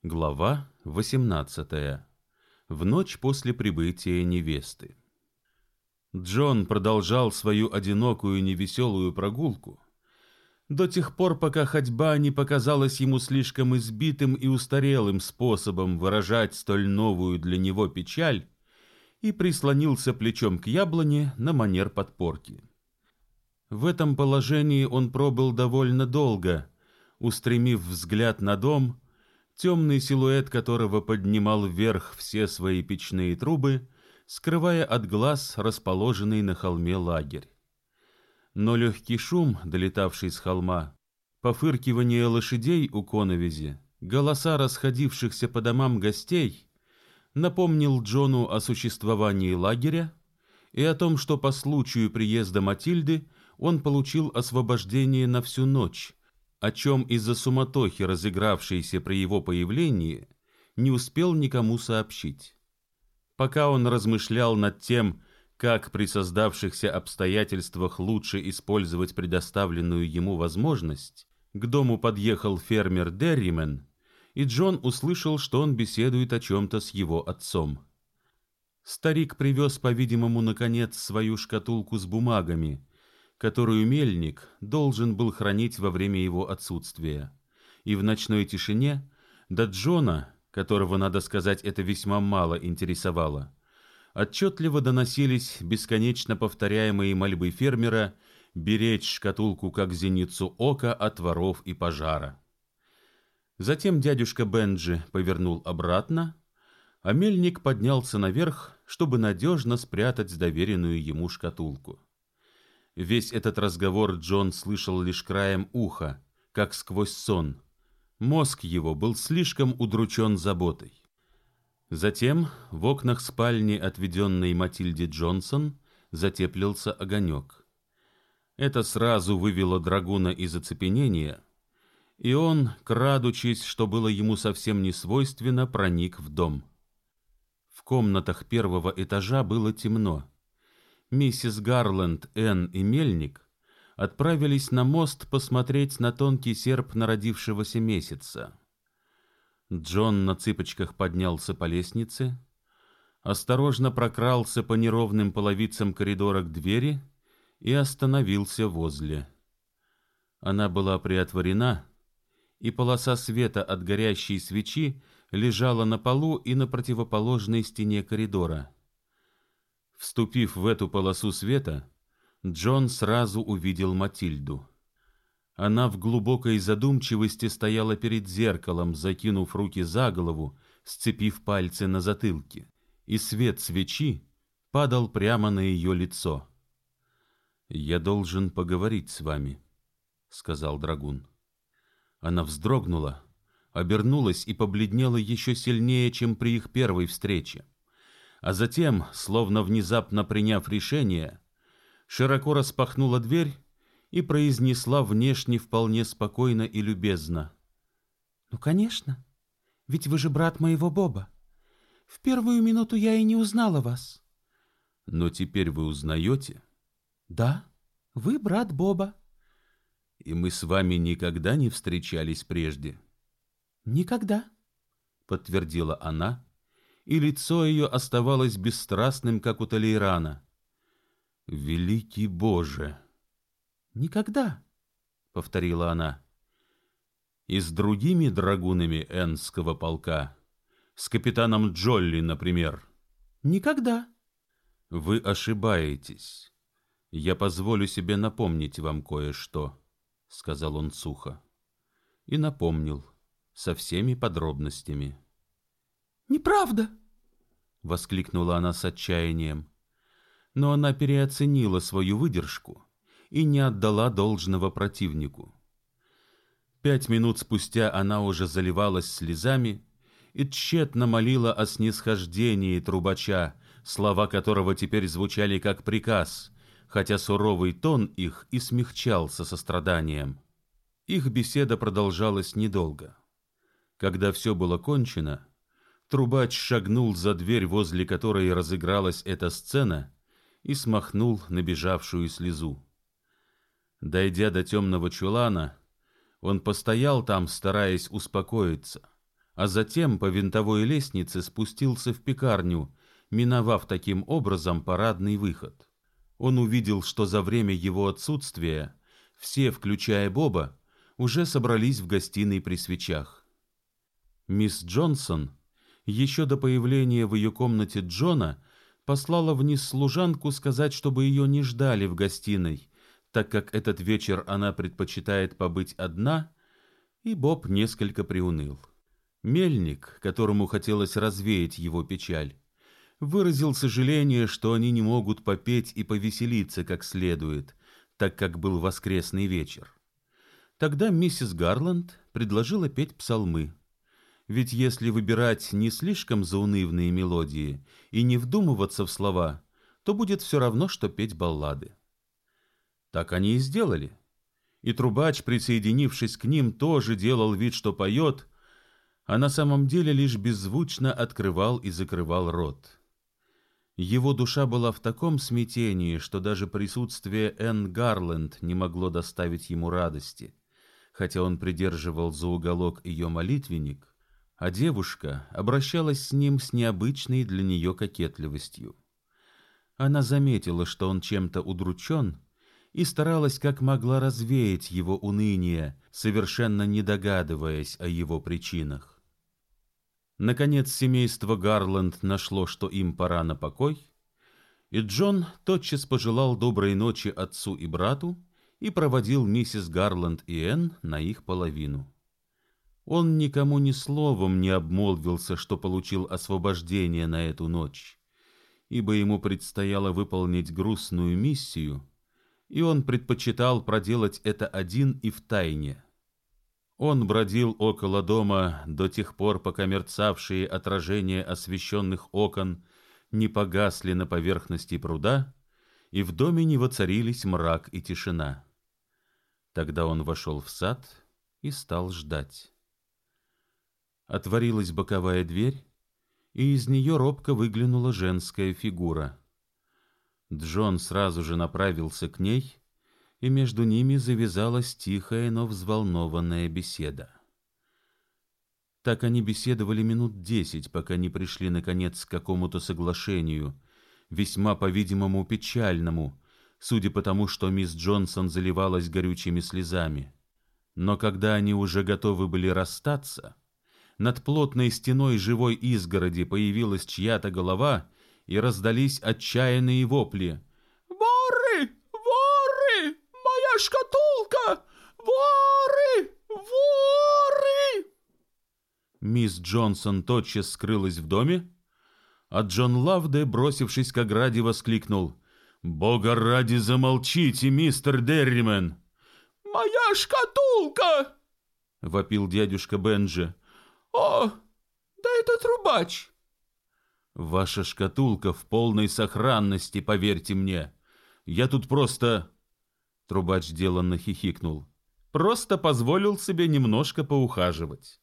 Глава 18. В ночь после прибытия невесты. Джон продолжал свою одинокую невеселую прогулку до тех пор, пока ходьба не показалась ему слишком избитым и устарелым способом выражать столь новую для него печаль, и прислонился плечом к яблоне на манер подпорки. В этом положении он пробыл довольно долго, устремив взгляд на дом, темный силуэт которого поднимал вверх все свои печные трубы, скрывая от глаз расположенный на холме лагерь. Но легкий шум, долетавший с холма, пофыркивание лошадей у коновизи, голоса расходившихся по домам гостей напомнил Джону о существовании лагеря и о том, что по случаю приезда Матильды он получил освобождение на всю ночь, о чем из-за суматохи, разыгравшейся при его появлении, не успел никому сообщить. Пока он размышлял над тем, как при создавшихся обстоятельствах лучше использовать предоставленную ему возможность, к дому подъехал фермер Дерримен, и Джон услышал, что он беседует о чем-то с его отцом. Старик привез, по-видимому, наконец, свою шкатулку с бумагами, которую мельник должен был хранить во время его отсутствия. И в ночной тишине до Джона, которого, надо сказать, это весьма мало интересовало, отчетливо доносились бесконечно повторяемые мольбы фермера беречь шкатулку как зеницу ока от воров и пожара. Затем дядюшка Бенджи повернул обратно, а мельник поднялся наверх, чтобы надежно спрятать доверенную ему шкатулку. Весь этот разговор Джон слышал лишь краем уха, как сквозь сон. Мозг его был слишком удручен заботой. Затем в окнах спальни, отведенной Матильде Джонсон, затеплился огонек. Это сразу вывело драгуна из оцепенения, и он, крадучись, что было ему совсем не свойственно, проник в дом. В комнатах первого этажа было темно. Миссис Гарленд, Энн и Мельник отправились на мост посмотреть на тонкий серп народившегося месяца. Джон на цыпочках поднялся по лестнице, осторожно прокрался по неровным половицам коридора к двери и остановился возле. Она была приотворена, и полоса света от горящей свечи лежала на полу и на противоположной стене коридора. Вступив в эту полосу света, Джон сразу увидел Матильду. Она в глубокой задумчивости стояла перед зеркалом, закинув руки за голову, сцепив пальцы на затылке, и свет свечи падал прямо на ее лицо. «Я должен поговорить с вами», — сказал драгун. Она вздрогнула, обернулась и побледнела еще сильнее, чем при их первой встрече. А затем, словно внезапно приняв решение, широко распахнула дверь и произнесла внешне вполне спокойно и любезно: «Ну, конечно, ведь вы же брат моего Боба. В первую минуту я и не узнала вас». «Но теперь вы узнаете?» «Да, вы брат Боба». «И мы с вами никогда не встречались прежде?» «Никогда», — подтвердила она, и лицо ее оставалось бесстрастным, как у Толейрана. «Великий Боже!» «Никогда», — повторила она. «И с другими драгунами Эннского полка? С капитаном Джолли, например?» «Никогда». «Вы ошибаетесь. Я позволю себе напомнить вам кое-что», — сказал он сухо. И напомнил со всеми подробностями. «Неправда!» — воскликнула она с отчаянием. Но она переоценила свою выдержку и не отдала должного противнику. 5 минут спустя она уже заливалась слезами и тщетно молила о снисхождении трубача, слова которого теперь звучали как приказ, хотя суровый тон их и смягчался состраданием. Их беседа продолжалась недолго. Когда все было кончено, трубач шагнул за дверь, возле которой разыгралась эта сцена, и смахнул набежавшую слезу. Дойдя до темного чулана, он постоял там, стараясь успокоиться, а затем по винтовой лестнице спустился в пекарню, миновав таким образом парадный выход. Он увидел, что за время его отсутствия все, включая Боба, уже собрались в гостиной при свечах. Мисс Джонсон еще до появления в ее комнате Джона послала вниз служанку сказать, чтобы ее не ждали в гостиной, так как этот вечер она предпочитает побыть одна, и Боб несколько приуныл. Мельник, которому хотелось развеять его печаль, выразил сожаление, что они не могут попеть и повеселиться как следует, так как был воскресный вечер. Тогда миссис Гарланд предложила петь псалмы. Ведь если выбирать не слишком заунывные мелодии и не вдумываться в слова, то будет все равно, что петь баллады. Так они и сделали. И трубач, присоединившись к ним, тоже делал вид, что поет, а на самом деле лишь беззвучно открывал и закрывал рот. Его душа была в таком смятении, что даже присутствие Энн Гарланд не могло доставить ему радости, хотя он придерживал за уголок ее молитвенник, а девушка обращалась с ним с необычной для нее кокетливостью. Она заметила, что он чем-то удручен, и старалась как могла развеять его уныние, совершенно не догадываясь о его причинах. Наконец семейство Гарланд нашло, что им пора на покой, и Джон тотчас пожелал доброй ночи отцу и брату и проводил миссис Гарланд и Энн на их половину. Он никому ни словом не обмолвился, что получил освобождение на эту ночь, ибо ему предстояло выполнить грустную миссию, и он предпочитал проделать это один и втайне. Он бродил около дома до тех пор, пока мерцавшие отражения освещенных окон не погасли на поверхности пруда, и в доме не воцарились мрак и тишина. Тогда он вошел в сад и стал ждать. Отворилась боковая дверь, и из нее робко выглянула женская фигура. Джон сразу же направился к ней, и между ними завязалась тихая, но взволнованная беседа. Так они беседовали минут 10, пока не пришли, наконец, к какому-то соглашению, весьма, по-видимому, печальному, судя по тому, что мисс Джонсон заливалась горючими слезами. Но когда они уже готовы были расстаться, над плотной стеной живой изгороди появилась чья-то голова, и раздались отчаянные вопли. «Воры! Воры! Моя шкатулка! Воры! Воры!» Мисс Джонсон тотчас скрылась в доме, а Джон Лавде, бросившись к ограде, воскликнул: «Бога ради, замолчите, мистер Дерримен!» «Моя шкатулка!» — вопил дядюшка Бенджи. «О, да это трубач!» «Ваша шкатулка в полной сохранности, поверьте мне. Я тут просто...» Трубач деланно хихикнул. «Просто позволил себе немножко поухаживать».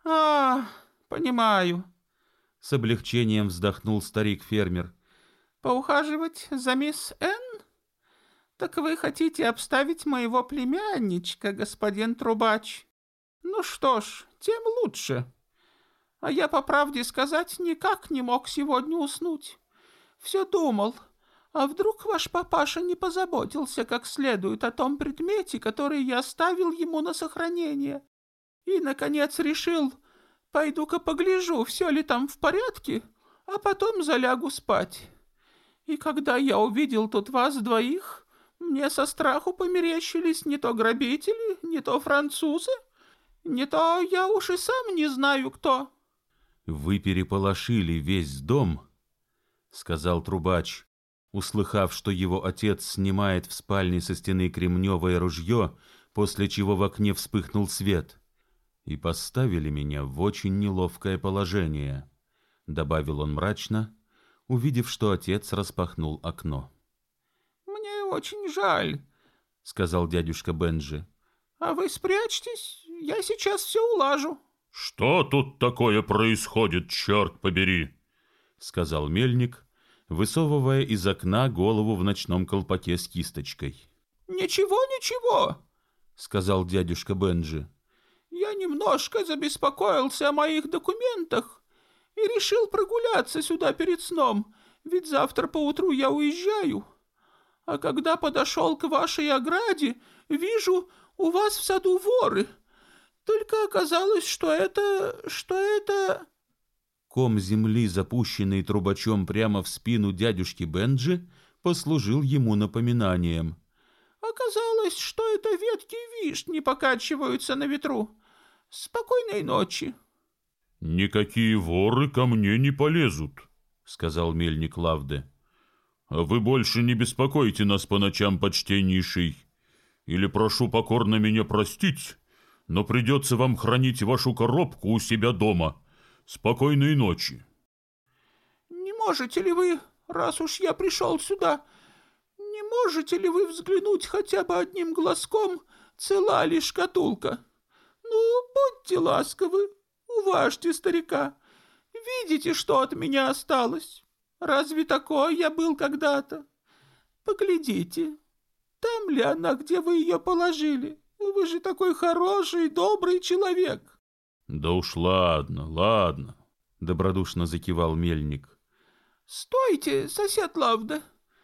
Понимаю», — с облегчением вздохнул старик-фермер. «Поухаживать за мисс Энн? Так вы хотите обставить моего племянничка, господин трубач? Ну что ж, тем лучше. А я, по правде сказать, никак не мог сегодня уснуть. Все думал, а вдруг ваш папаша не позаботился как следует о том предмете, который я оставил ему на сохранение, и, наконец, решил, пойду-ка погляжу, все ли там в порядке, а потом залягу спать. И когда я увидел тут вас двоих, мне со страху померещились не то грабители, не то французы, не то я уж и сам не знаю кто». «Вы переполошили весь дом», — сказал трубач, услыхав, что его отец снимает в спальне со стены кремневое ружье, после чего в окне вспыхнул свет, «и поставили меня в очень неловкое положение», — добавил он мрачно, увидев, что отец распахнул окно. «Мне очень жаль», — сказал дядюшка Бенджи. «А вы спрячьтесь, я сейчас все улажу». «Что тут такое происходит, черт побери?» — сказал мельник, высовывая из окна голову в ночном колпаке с кисточкой. «Ничего, ничего», — сказал дядюшка Бенджи. я немножко забеспокоился о моих документах и решил прогуляться сюда перед сном, ведь завтра поутру я уезжаю. А когда подошел к вашей ограде, вижу, у вас в саду воры. Только оказалось, что это... Ком земли, запущенный трубачом прямо в спину дядюшки Бенджи, послужил ему напоминанием. Оказалось, что это ветки вишни покачиваются на ветру. Спокойной ночи. «Никакие воры ко мне не полезут», — сказал мельник Лавде. «А вы больше не беспокойте нас по ночам, почтеннейший. Или прошу покорно меня простить, но придется вам хранить вашу коробку у себя дома. Спокойной ночи». Не можете ли вы, раз уж я пришел сюда, не можете ли вы взглянуть хотя бы одним глазком, цела ли шкатулка? Ну, будьте ласковы, уважьте старика. Видите, что от меня осталось? Разве такой я был когда-то? Поглядите, там ли она, где вы ее положили? Вы же такой хороший, добрый человек. «Да уж ладно», — добродушно закивал мельник. Стойте, сосед Лавда,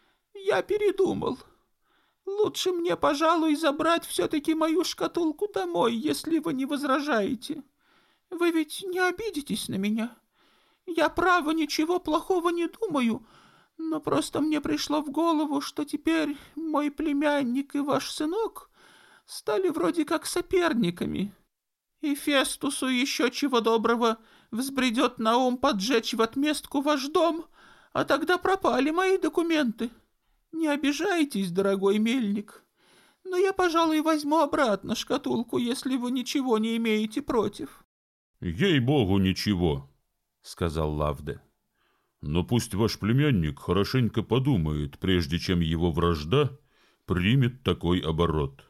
я передумал. Лучше мне, пожалуй, забрать все-таки мою шкатулку домой, если вы не возражаете. Вы ведь не обидитесь на меня? Я, право, ничего плохого не думаю, но просто мне пришло в голову, что теперь мой племянник и ваш сынок стали вроде как соперниками. И Фестусу еще чего доброго взбредет на ум поджечь в отместку ваш дом, а тогда пропали мои документы. Не обижайтесь, дорогой мельник, но я, пожалуй, возьму обратно шкатулку, если вы ничего не имеете против. «Ей-богу, ничего», — сказал Лавде. «Но пусть ваш племянник хорошенько подумает, прежде чем его вражда примет такой оборот».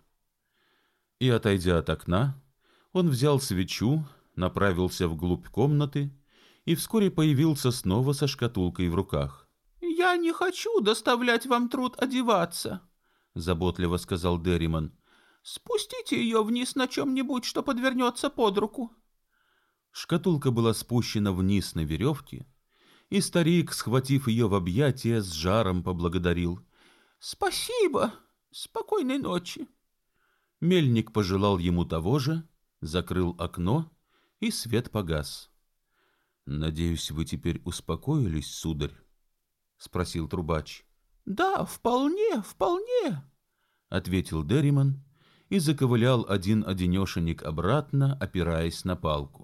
И, отойдя от окна, он взял свечу, направился вглубь комнаты и вскоре появился снова со шкатулкой в руках. «Я не хочу доставлять вам труд одеваться», — заботливо сказал Дерриман. «Спустите ее вниз на чем-нибудь, что подвернется под руку». Шкатулка была спущена вниз на веревке, и старик, схватив ее в объятия, с жаром поблагодарил. «Спасибо! Спокойной ночи!» Мельник пожелал ему того же, закрыл окно, и свет погас. «Надеюсь, вы теперь успокоились, сударь?» — спросил трубач. «Да, вполне», — ответил Дерриман и заковылял один-одинешенек обратно, опираясь на палку.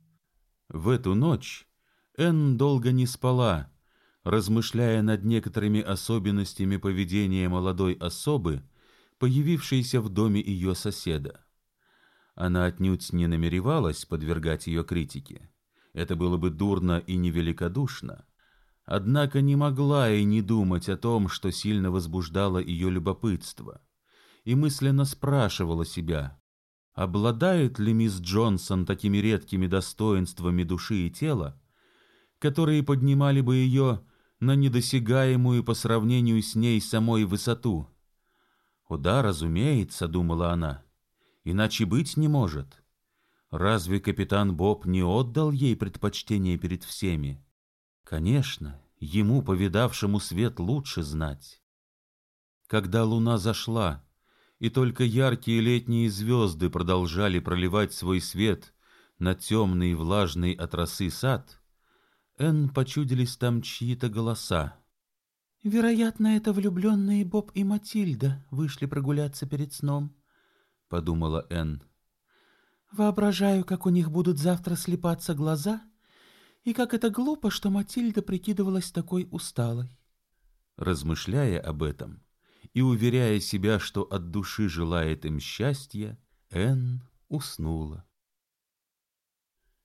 В эту ночь Энн долго не спала, размышляя над некоторыми особенностями поведения молодой особы, появившейся в доме ее соседа. Она отнюдь не намеревалась подвергать ее критике. Это было бы дурно и невеликодушно. Однако не могла и не думать о том, что сильно возбуждало ее любопытство, и мысленно спрашивала себя, обладает ли мисс Джонсон такими редкими достоинствами души и тела, которые поднимали бы ее на недосягаемую по сравнению с ней самой высоту. «О да, разумеется», — думала она, — «иначе быть не может. Разве капитан Боб не отдал ей предпочтение перед всеми? Конечно, ему, повидавшему свет, лучше знать». Когда луна зашла, и только яркие летние звезды продолжали проливать свой свет на темный и влажный от росы сад, Энн почудились там чьи-то голоса. «Вероятно, это влюбленные Боб и Матильда вышли прогуляться перед сном», — подумала Энн. «Воображаю, как у них будут завтра слипаться глаза, и как это глупо, что Матильда прикидывалась такой усталой». Размышляя об этом и уверяя себя, что от души желает им счастья, Энн уснула.